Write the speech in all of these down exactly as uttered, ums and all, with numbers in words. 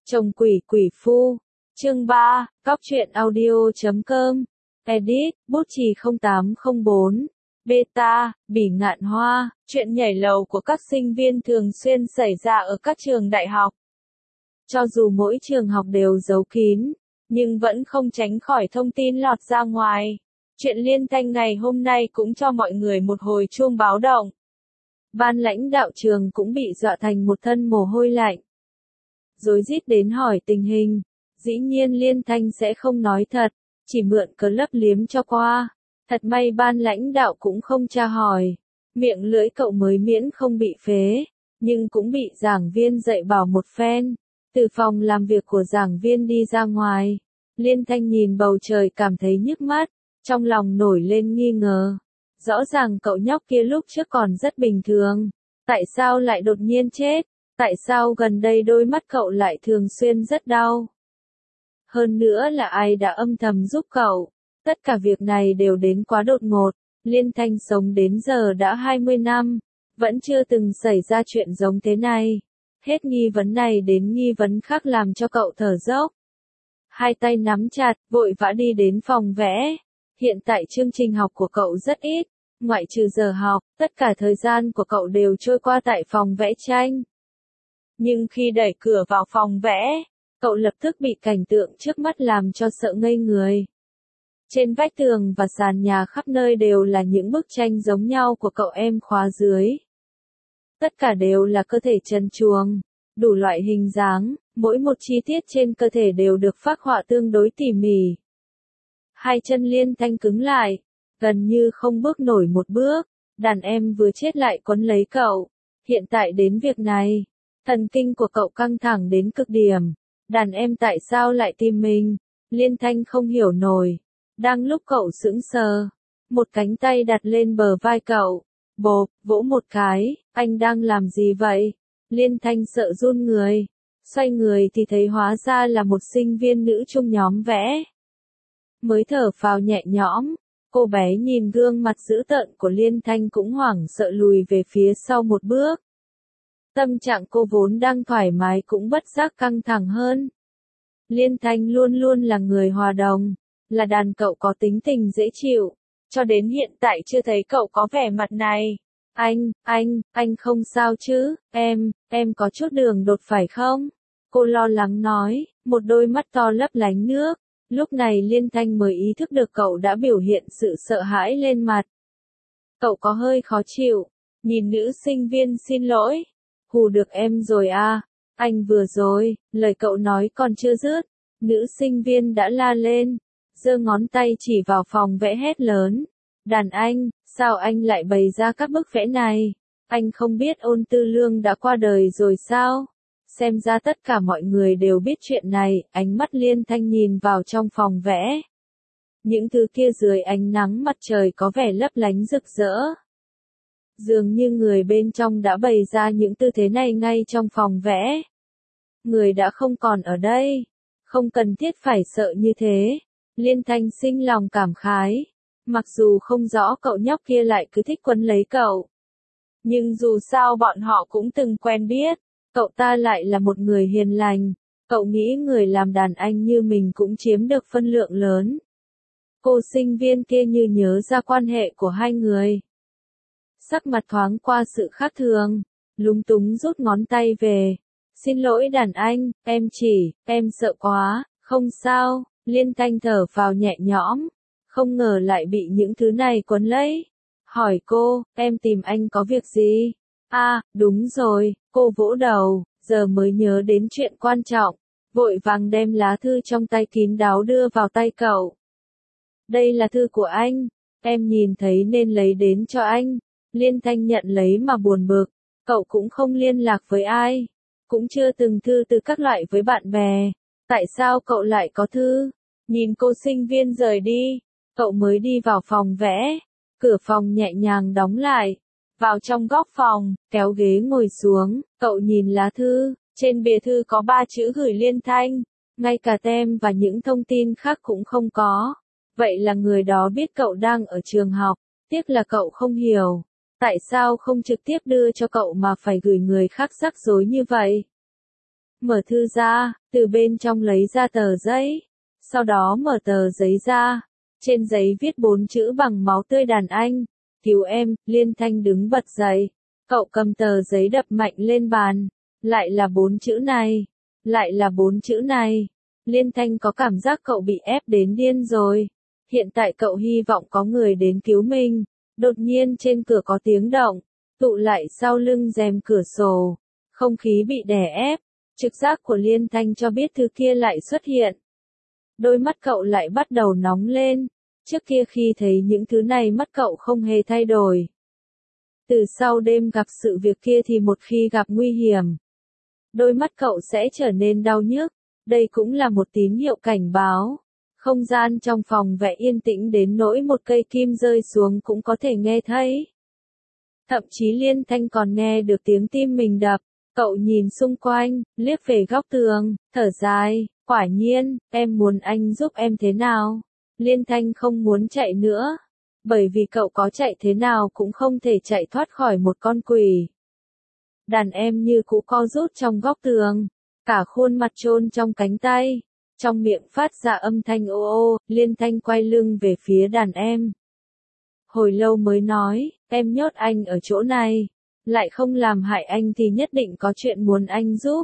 Chồng quỷ quỷ phu. Chương ba, Góc truyện audio chấm com. Edit, bút chì không tám không bốn. Beta, bỉ ngạn hoa. Chuyện nhảy lầu của các sinh viên thường xuyên xảy ra ở các trường đại học. Cho dù mỗi trường học đều giấu kín, nhưng vẫn không tránh khỏi thông tin lọt ra ngoài. Chuyện Liên Thanh ngày hôm nay cũng cho mọi người một hồi chuông báo động. Ban lãnh đạo trường cũng bị dọa thành một thân mồ hôi lạnh. Rối rít đến hỏi tình hình. Dĩ nhiên Liên Thanh sẽ không nói thật, chỉ mượn cớ lấp liếm cho qua. Thật may ban lãnh đạo cũng không tra hỏi. Miệng lưỡi cậu mới miễn không bị phế, nhưng cũng bị giảng viên dạy bảo một phen. Từ phòng làm việc của giảng viên đi ra ngoài, Liên Thanh nhìn bầu trời cảm thấy nhức mắt, trong lòng nổi lên nghi ngờ. Rõ ràng cậu nhóc kia lúc trước còn rất bình thường, tại sao lại đột nhiên chết? Tại sao gần đây đôi mắt cậu lại thường xuyên rất đau? Hơn nữa là ai đã âm thầm giúp cậu? Tất cả việc này đều đến quá đột ngột. Liên Thanh sống đến giờ đã hai mươi năm, vẫn chưa từng xảy ra chuyện giống thế này. Hết nghi vấn này đến nghi vấn khác làm cho cậu thở dốc. Hai tay nắm chặt, vội vã đi đến phòng vẽ. Hiện tại chương trình học của cậu rất ít, ngoại trừ giờ học, tất cả thời gian của cậu đều trôi qua tại phòng vẽ tranh. Nhưng khi đẩy cửa vào phòng vẽ, cậu lập tức bị cảnh tượng trước mắt làm cho sợ ngây người. Trên vách tường và sàn nhà khắp nơi đều là những bức tranh giống nhau của cậu em khóa dưới. Tất cả đều là cơ thể trần truồng, đủ loại hình dáng, mỗi một chi tiết trên cơ thể đều được phác họa tương đối tỉ mỉ. Hai chân Liên Thanh cứng lại, gần như không bước nổi một bước, đàn em vừa chết lại quấn lấy cậu. Hiện tại đến việc này, thần kinh của cậu căng thẳng đến cực điểm. Đàn em tại sao lại tìm mình? Liên Thanh không hiểu nổi. Đang lúc cậu sững sờ, một cánh tay đặt lên bờ vai cậu. Bộp, vỗ một cái, anh đang làm gì vậy? Liên Thanh sợ run người. Xoay người thì thấy hóa ra là một sinh viên nữ chung nhóm vẽ. Mới thở phào nhẹ nhõm, cô bé nhìn gương mặt dữ tợn của Liên Thanh cũng hoảng sợ lùi về phía sau một bước. Tâm trạng cô vốn đang thoải mái cũng bất giác căng thẳng hơn. Liên Thanh luôn luôn là người hòa đồng, là đàn cậu có tính tình dễ chịu, cho đến hiện tại chưa thấy cậu có vẻ mặt này. Anh, anh, anh không sao chứ, em, em có chút đường đột phải không? Cô lo lắng nói, một đôi mắt to lấp lánh nước. Lúc này Liên Thanh mới ý thức được cậu đã biểu hiện sự sợ hãi lên mặt. Cậu có hơi khó chịu, nhìn nữ sinh viên xin lỗi. Hù được em rồi à, anh vừa rồi, lời cậu nói còn chưa dứt, nữ sinh viên đã la lên, giơ ngón tay chỉ vào phòng vẽ hét lớn. Đàn anh, sao anh lại bày ra các bức vẽ này? Anh không biết Ôn Tư Lương đã qua đời rồi sao? Xem ra tất cả mọi người đều biết chuyện này. Ánh mắt Liên Thanh nhìn vào trong phòng vẽ. Những thứ kia dưới ánh nắng mặt trời có vẻ lấp lánh rực rỡ. Dường như người bên trong đã bày ra những tư thế này ngay trong phòng vẽ. Người đã không còn ở đây. Không cần thiết phải sợ như thế. Liên Thanh sinh lòng cảm khái. Mặc dù không rõ cậu nhóc kia lại cứ thích quấn lấy cậu. Nhưng dù sao bọn họ cũng từng quen biết. Cậu ta lại là một người hiền lành. Cậu nghĩ người làm đàn anh như mình cũng chiếm được phân lượng lớn. Cô sinh viên kia như nhớ ra quan hệ của hai người. Sắc mặt thoáng qua sự khác thường, lúng túng rút ngón tay về. Xin lỗi đàn anh, em chỉ, em sợ quá, không sao. Liên Thanh thở vào nhẹ nhõm, không ngờ lại bị những thứ này quấn lấy. Hỏi cô, em tìm anh có việc gì? À, đúng rồi, cô vỗ đầu, giờ mới nhớ đến chuyện quan trọng. Vội vàng đem lá thư trong tay kín đáo đưa vào tay cậu. Đây là thư của anh, em nhìn thấy nên lấy đến cho anh. Liên Thanh nhận lấy mà buồn bực, cậu cũng không liên lạc với ai, cũng chưa từng thư từ các loại với bạn bè, tại sao cậu lại có thư? Nhìn cô sinh viên rời đi, cậu mới đi vào phòng vẽ, cửa phòng nhẹ nhàng đóng lại, vào trong góc phòng, kéo ghế ngồi xuống, cậu nhìn lá thư, trên bìa thư có ba chữ gửi Liên Thanh, ngay cả tem và những thông tin khác cũng không có, vậy là người đó biết cậu đang ở trường học, tiếc là cậu không hiểu. Tại sao không trực tiếp đưa cho cậu mà phải gửi người khác rắc rối như vậy? mở thư ra, từ bên trong lấy ra tờ giấy. Sau đó mở tờ giấy ra. Trên giấy viết bốn chữ bằng máu tươi đàn anh. Cứu em, Liên Thanh đứng bật dậy. Cậu cầm tờ giấy đập mạnh lên bàn. Lại là bốn chữ này. Lại là bốn chữ này. Liên Thanh có cảm giác cậu bị ép đến điên rồi. Hiện tại cậu hy vọng có người đến cứu mình. Đột nhiên trên cửa có tiếng động. Tụ lại sau lưng rèm cửa sổ. Không khí bị đè ép. Trực giác của Liên Thanh cho biết thứ kia lại xuất hiện. Đôi mắt cậu lại bắt đầu nóng lên. Trước kia khi thấy những thứ này mắt cậu không hề thay đổi. Từ sau đêm gặp sự việc kia thì một khi gặp nguy hiểm, đôi mắt cậu sẽ trở nên đau nhức. Đây cũng là một tín hiệu cảnh báo. Không gian trong phòng vẽ yên tĩnh đến nỗi một cây kim rơi xuống cũng có thể nghe thấy. Thậm chí Liên Thanh còn nghe được tiếng tim mình đập. Cậu nhìn xung quanh, liếc về góc tường, thở dài, quả nhiên, em muốn anh giúp em thế nào? Liên Thanh không muốn chạy nữa, bởi vì cậu có chạy thế nào cũng không thể chạy thoát khỏi một con quỷ. Đàn em như cũ co rút trong góc tường, cả khuôn mặt chôn trong cánh tay, trong miệng phát ra âm thanh ô ô. Liên Thanh quay lưng về phía đàn em. Hồi lâu mới nói, em nhốt anh ở chỗ này, lại không làm hại anh thì nhất định có chuyện muốn anh giúp.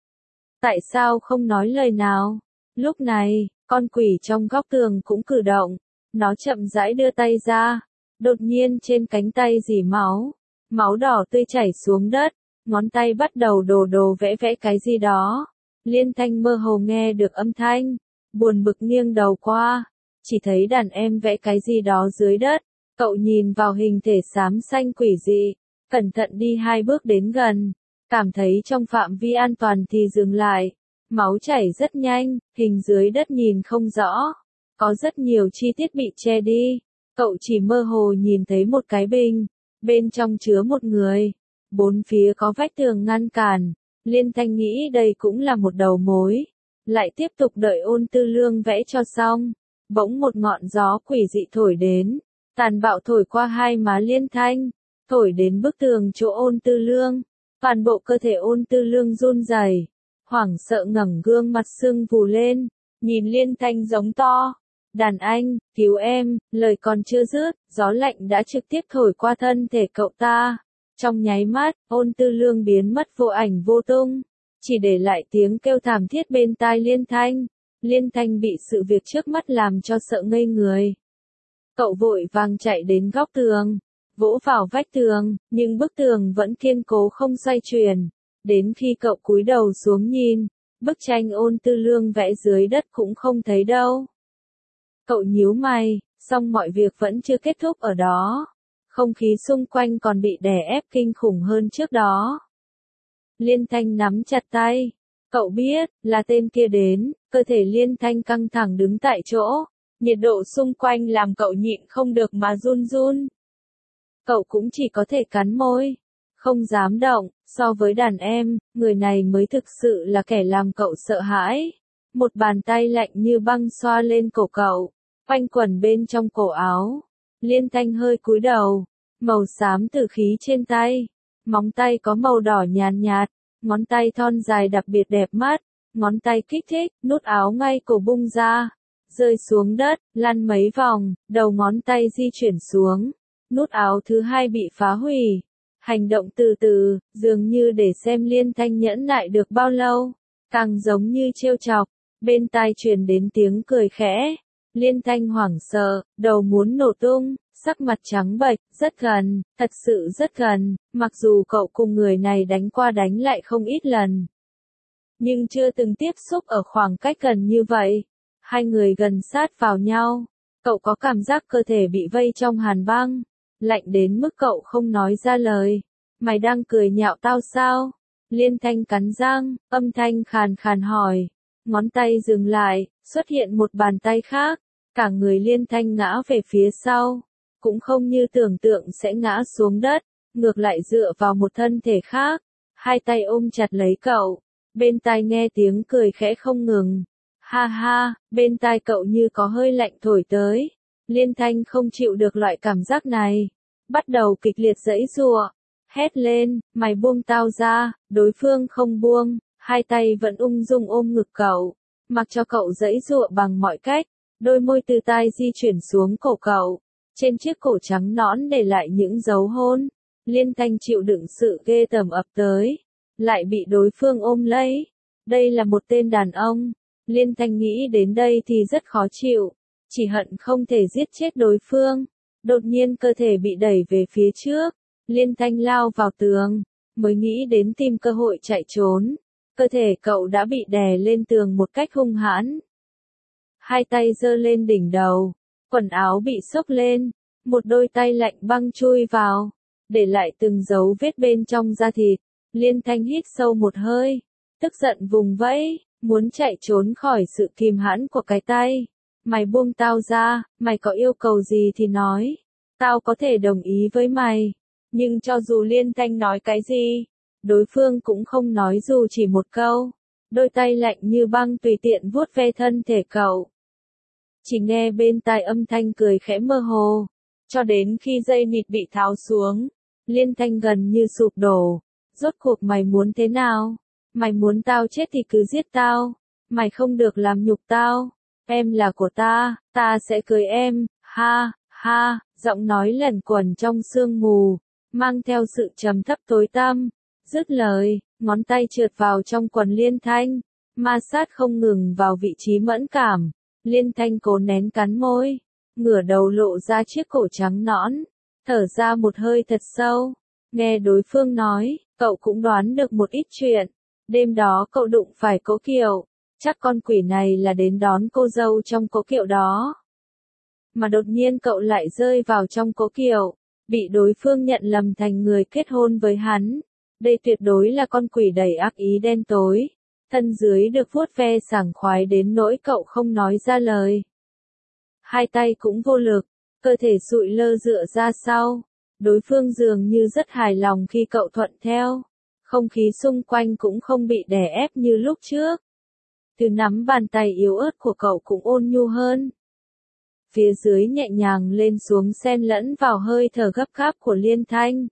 Tại sao không nói lời nào? Lúc này, con quỷ trong góc tường cũng cử động. Nó chậm rãi đưa tay ra. Đột nhiên trên cánh tay rỉ máu. Máu đỏ tươi chảy xuống đất. Ngón tay bắt đầu đồ đồ vẽ vẽ cái gì đó. Liên Thanh mơ hồ nghe được âm thanh. Buồn bực nghiêng đầu qua. Chỉ thấy đàn em vẽ cái gì đó dưới đất. Cậu nhìn vào hình thể xám xanh quỷ dị. Cẩn thận đi hai bước đến gần. Cảm thấy trong phạm vi an toàn thì dừng lại. Máu chảy rất nhanh, hình dưới đất nhìn không rõ. Có rất nhiều chi tiết bị che đi. Cậu chỉ mơ hồ nhìn thấy một cái bình. Bên trong chứa một người. Bốn phía có vách tường ngăn cản. Liên Thanh nghĩ đây cũng là một đầu mối. Lại tiếp tục đợi Ôn Tư Lương vẽ cho xong. Bỗng một ngọn gió quỷ dị thổi đến. Tàn bạo thổi qua hai má Liên Thanh. Thổi đến bức tường chỗ Ôn Tư Lương. Toàn bộ cơ thể Ôn Tư Lương run rẩy, hoảng sợ ngẩng gương mặt sưng vù lên, nhìn Liên Thanh giống to. Đàn anh, cứu em, lời còn chưa dứt, gió lạnh đã trực tiếp thổi qua thân thể cậu ta. Trong nháy mắt, Ôn Tư Lương biến mất vô ảnh vô tung, chỉ để lại tiếng kêu thảm thiết bên tai Liên Thanh. Liên Thanh bị sự việc trước mắt làm cho sợ ngây người. Cậu vội vàng chạy đến góc tường, vỗ vào vách tường, nhưng bức tường vẫn kiên cố không xoay chuyển. Đến khi cậu cúi đầu xuống nhìn, bức tranh Ôn Tư Lương vẽ dưới đất cũng không thấy đâu. Cậu nhíu mày, song mọi việc vẫn chưa kết thúc ở đó. Không khí xung quanh còn bị đè ép kinh khủng hơn trước đó. Liên Thanh nắm chặt tay. Cậu biết, là tên kia đến, cơ thể Liên Thanh căng thẳng đứng tại chỗ. Nhiệt độ xung quanh làm cậu nhịn không được mà run run. Cậu cũng chỉ có thể cắn môi, không dám động. So với đàn em, người này mới thực sự là kẻ làm cậu sợ hãi. Một bàn tay lạnh như băng xoa lên cổ cậu, quanh quẩn bên trong cổ áo. Liên Thanh hơi cúi đầu, màu xám tử khí trên tay, móng tay có màu đỏ nhàn nhạt, ngón tay thon dài đặc biệt đẹp mắt, ngón tay kích thích, nút áo ngay cổ bung ra, rơi xuống đất, lăn mấy vòng, đầu ngón tay di chuyển xuống, nút áo thứ hai bị phá hủy. Hành động từ từ, dường như để xem Liên Thanh nhẫn nại được bao lâu, càng giống như trêu chọc. Bên tai truyền đến tiếng cười khẽ. Liên Thanh hoảng sợ, đầu muốn nổ tung, sắc mặt trắng bệch, rất gần, thật sự rất gần, mặc dù cậu cùng người này đánh qua đánh lại không ít lần. Nhưng chưa từng tiếp xúc ở khoảng cách gần như vậy. Hai người gần sát vào nhau, cậu có cảm giác cơ thể bị vây trong hàn băng, lạnh đến mức cậu không nói ra lời. Mày đang cười nhạo tao sao? Liên Thanh cắn răng, âm thanh khàn khàn hỏi. Ngón tay dừng lại, xuất hiện một bàn tay khác. Cả người Liên Thanh ngã về phía sau. Cũng không như tưởng tượng sẽ ngã xuống đất, ngược lại dựa vào một thân thể khác. Hai tay ôm chặt lấy cậu. Bên tai nghe tiếng cười khẽ không ngừng. Ha ha, bên tai cậu như có hơi lạnh thổi tới. Liên Thanh không chịu được loại cảm giác này. Bắt đầu kịch liệt giãy giụa. Hét lên, mày buông tao ra, đối phương không buông. hai tay vẫn ung dung ôm ngực cậu, mặc cho cậu giãy giụa bằng mọi cách, đôi môi từ tai di chuyển xuống cổ cậu, trên chiếc cổ trắng nõn để lại những dấu hôn. Liên Thanh chịu đựng sự ghê tởm ập tới, lại bị đối phương ôm lấy. Đây là một tên đàn ông. Liên Thanh nghĩ đến đây thì rất khó chịu, chỉ hận không thể giết chết đối phương. Đột nhiên cơ thể bị đẩy về phía trước, Liên Thanh lao vào tường, mới nghĩ đến tìm cơ hội chạy trốn. Cơ thể cậu đã bị đè lên tường một cách hung hãn. Hai tay giơ lên đỉnh đầu, quần áo bị xốc lên, một đôi tay lạnh băng chui vào, để lại từng dấu vết bên trong da thịt. Liên Thanh hít sâu một hơi, tức giận vùng vẫy, muốn chạy trốn khỏi sự kìm hãm của cái tay. Mày buông tao ra, mày có yêu cầu gì thì nói, tao có thể đồng ý với mày. Nhưng cho dù Liên Thanh nói cái gì, đối phương cũng không nói dù chỉ một câu. Đôi tay lạnh như băng tùy tiện vuốt ve thân thể cậu. Chỉ nghe bên tai âm thanh cười khẽ mơ hồ, cho đến khi dây nịt bị tháo xuống, Liên Thanh gần như sụp đổ. Rốt cuộc mày muốn thế nào? Mày muốn tao chết thì cứ giết tao, mày không được làm nhục tao. Em là của ta, ta sẽ cưới em, ha, ha, giọng nói lẩn quẩn trong sương mù, mang theo sự trầm thấp tối tăm. Dứt lời, ngón tay trượt vào trong quần Liên Thanh, ma sát không ngừng vào vị trí mẫn cảm. Liên Thanh cố nén cắn môi, ngửa đầu lộ ra chiếc cổ trắng nõn, thở ra một hơi thật sâu. Nghe đối phương nói, cậu cũng đoán được một ít chuyện. Đêm đó cậu đụng phải Cố Kiều, chắc con quỷ này là đến đón cô dâu trong Cố Kiều đó. Mà đột nhiên cậu lại rơi vào trong Cố Kiều, bị đối phương nhận lầm thành người kết hôn với hắn. Đây tuyệt đối là con quỷ đầy ác ý đen tối. Thân dưới được vuốt ve sảng khoái đến nỗi cậu không nói ra lời. Hai tay cũng vô lực, cơ thể sụi lơ dựa ra sau. Đối phương dường như rất hài lòng khi cậu thuận theo. Không khí xung quanh cũng không bị đè ép như lúc trước. Từ nắm bàn tay yếu ớt của cậu cũng ôn nhu hơn. Phía dưới nhẹ nhàng lên xuống xen lẫn vào hơi thở gấp gáp của Liên Thanh.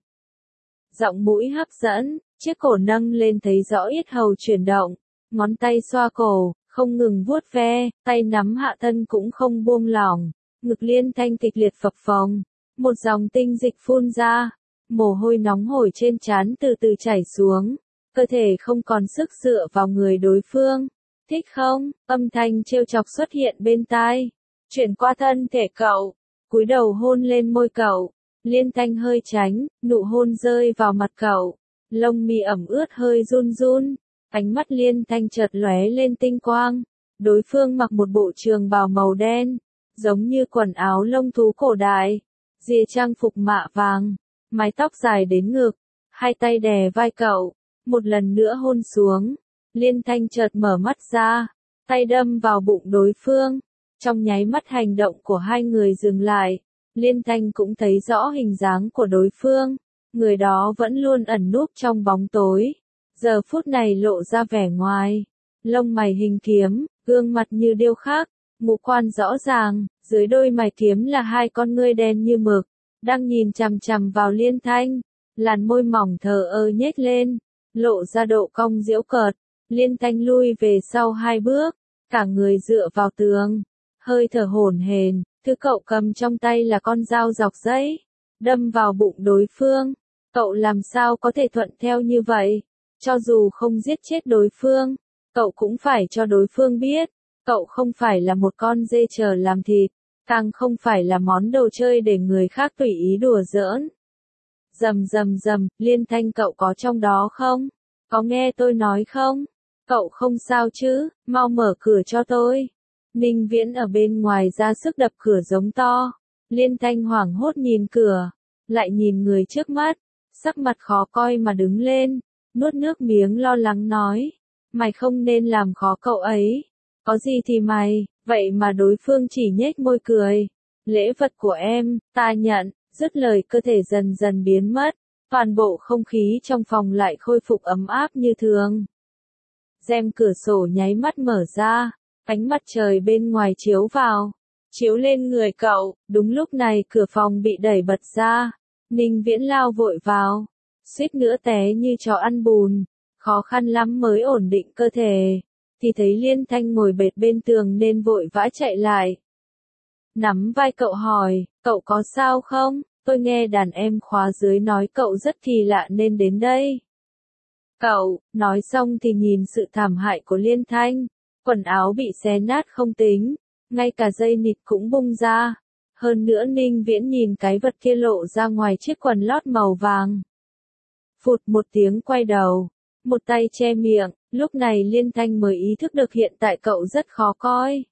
Giọng mũi hấp dẫn, chiếc cổ nâng lên thấy rõ yết hầu chuyển động, ngón tay xoa cổ, không ngừng vuốt ve, tay nắm hạ thân cũng không buông lỏng. Ngực Liên Thanh kịch liệt phập phồng, một dòng tinh dịch phun ra, mồ hôi nóng hổi trên trán từ từ chảy xuống, cơ thể không còn sức dựa vào người đối phương. Thích không? Âm thanh trêu chọc xuất hiện bên tai, chuyển qua thân thể cậu, cúi đầu hôn lên môi cậu. Liên Thanh hơi tránh, nụ hôn rơi vào mặt cậu, lông mi ẩm ướt hơi run run, ánh mắt Liên Thanh chợt lóe lên tinh quang. Đối phương mặc một bộ trường bào màu đen, giống như quần áo lông thú cổ đại, rìa trang phục mạ vàng, mái tóc dài đến ngực, hai tay đè vai cậu, một lần nữa hôn xuống. Liên Thanh chợt mở mắt ra, tay đâm vào bụng đối phương. Trong nháy mắt hành động của hai người dừng lại, Liên Thanh cũng thấy rõ hình dáng của đối phương. Người đó vẫn luôn ẩn núp trong bóng tối, giờ phút này lộ ra vẻ ngoài. Lông mày hình kiếm, gương mặt như điêu khắc, ngũ quan rõ ràng, dưới đôi mày kiếm là hai con ngươi đen như mực, đang nhìn chằm chằm vào Liên Thanh. Làn môi mỏng thờ ơ nhếch lên, lộ ra độ cong giễu cợt. Liên Thanh lui về sau hai bước, cả người dựa vào tường, hơi thở hổn hển. Thứ cậu cầm trong tay là con dao dọc giấy, đâm vào bụng đối phương. Cậu làm sao có thể thuận theo như vậy? Cho dù không giết chết đối phương, cậu cũng phải cho đối phương biết, cậu không phải là một con dê chờ làm thịt, càng không phải là món đồ chơi để người khác tùy ý đùa giỡn. Rầm rầm rầm, Liên Thanh cậu có trong đó không? Có nghe tôi nói không? Cậu không sao chứ, mau mở cửa cho tôi. Ninh Viễn ở bên ngoài ra sức đập cửa giống to. Liên Thanh hoảng hốt nhìn cửa, lại nhìn người trước mắt, sắc mặt khó coi mà đứng lên, nuốt nước miếng lo lắng nói. Mày không nên làm khó cậu ấy. Có gì thì mày, vậy mà đối phương chỉ nhếch môi cười. Lễ vật của em, ta nhận. Dứt lời cơ thể dần dần biến mất, toàn bộ không khí trong phòng lại khôi phục ấm áp như thường. Rèm cửa sổ nháy mắt mở ra, ánh mặt trời bên ngoài chiếu vào, chiếu lên người cậu. Đúng lúc này cửa phòng bị đẩy bật ra, Ninh Viễn lao vội vào, suýt nữa té như chó ăn bùn. khó khăn lắm mới ổn định cơ thể, thì thấy Liên Thanh ngồi bệt bên tường nên vội vã chạy lại. Nắm vai cậu hỏi, cậu có sao không? Tôi nghe đàn em khóa dưới nói cậu rất kỳ lạ nên đến đây. Cậu, nói xong thì nhìn sự thảm hại của Liên Thanh, quần áo bị xé nát không tính, ngay cả dây nịt cũng bung ra. Hơn nữa Ninh Viễn nhìn cái vật kia lộ ra ngoài chiếc quần lót màu vàng. Phụt một tiếng quay đầu, một tay che miệng, lúc này Liên Thanh mới ý thức được hiện tại cậu rất khó coi.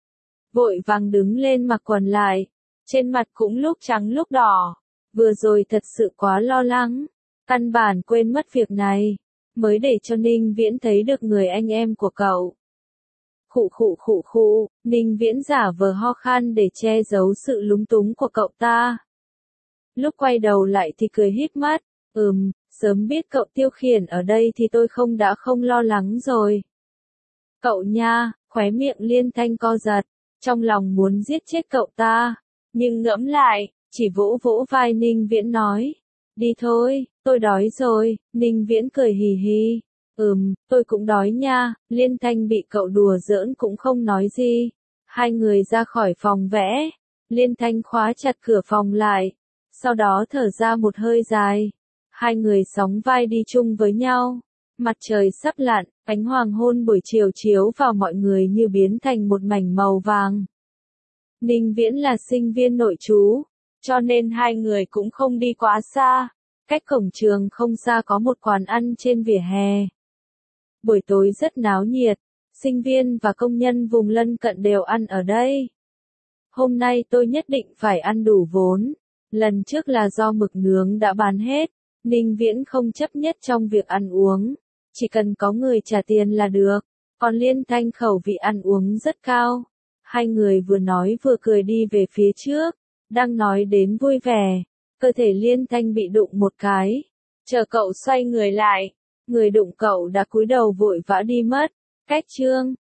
Vội vàng đứng lên mặc quần lại, trên mặt cũng lúc trắng lúc đỏ, vừa rồi thật sự quá lo lắng, căn bản quên mất việc này, mới để cho Ninh Viễn thấy được người anh em của cậu. Khụ khụ khụ khụ, Ninh Viễn giả vờ ho khan để che giấu sự lúng túng của cậu ta. Lúc quay đầu lại thì cười híp mắt, ừm, sớm biết cậu tiêu khiển ở đây thì tôi không đã không lo lắng rồi. Cậu nha, khóe miệng Liên Thanh co giật, trong lòng muốn giết chết cậu ta, nhưng ngẫm lại, chỉ vỗ vỗ vai Ninh Viễn nói, đi thôi, tôi đói rồi. Ninh Viễn cười hì hì, ừm, tôi cũng đói nha. Liên Thanh bị cậu đùa giỡn cũng không nói gì. Hai người ra khỏi phòng vẽ, Liên Thanh khóa chặt cửa phòng lại, sau đó thở ra một hơi dài. Hai người sóng vai đi chung với nhau. Mặt trời sắp lặn, ánh hoàng hôn buổi chiều chiếu vào mọi người như biến thành một mảnh màu vàng. Ninh Viễn là sinh viên nội trú, cho nên hai người cũng không đi quá xa. Cách cổng trường không xa có một quán ăn trên vỉa hè. Buổi tối rất náo nhiệt, sinh viên và công nhân vùng lân cận đều ăn ở đây. Hôm nay tôi nhất định phải ăn đủ vốn. Lần trước là do mực nướng đã bán hết, Ninh Viễn không chấp nhất trong việc ăn uống. Chỉ cần có người trả tiền là được, còn Liên Thanh khẩu vị ăn uống rất cao. Hai người vừa nói vừa cười đi về phía trước, đang nói đến vui vẻ, cơ thể Liên Thanh bị đụng một cái. Chờ cậu xoay người lại, người đụng cậu đã cúi đầu vội vã đi mất. Cách chương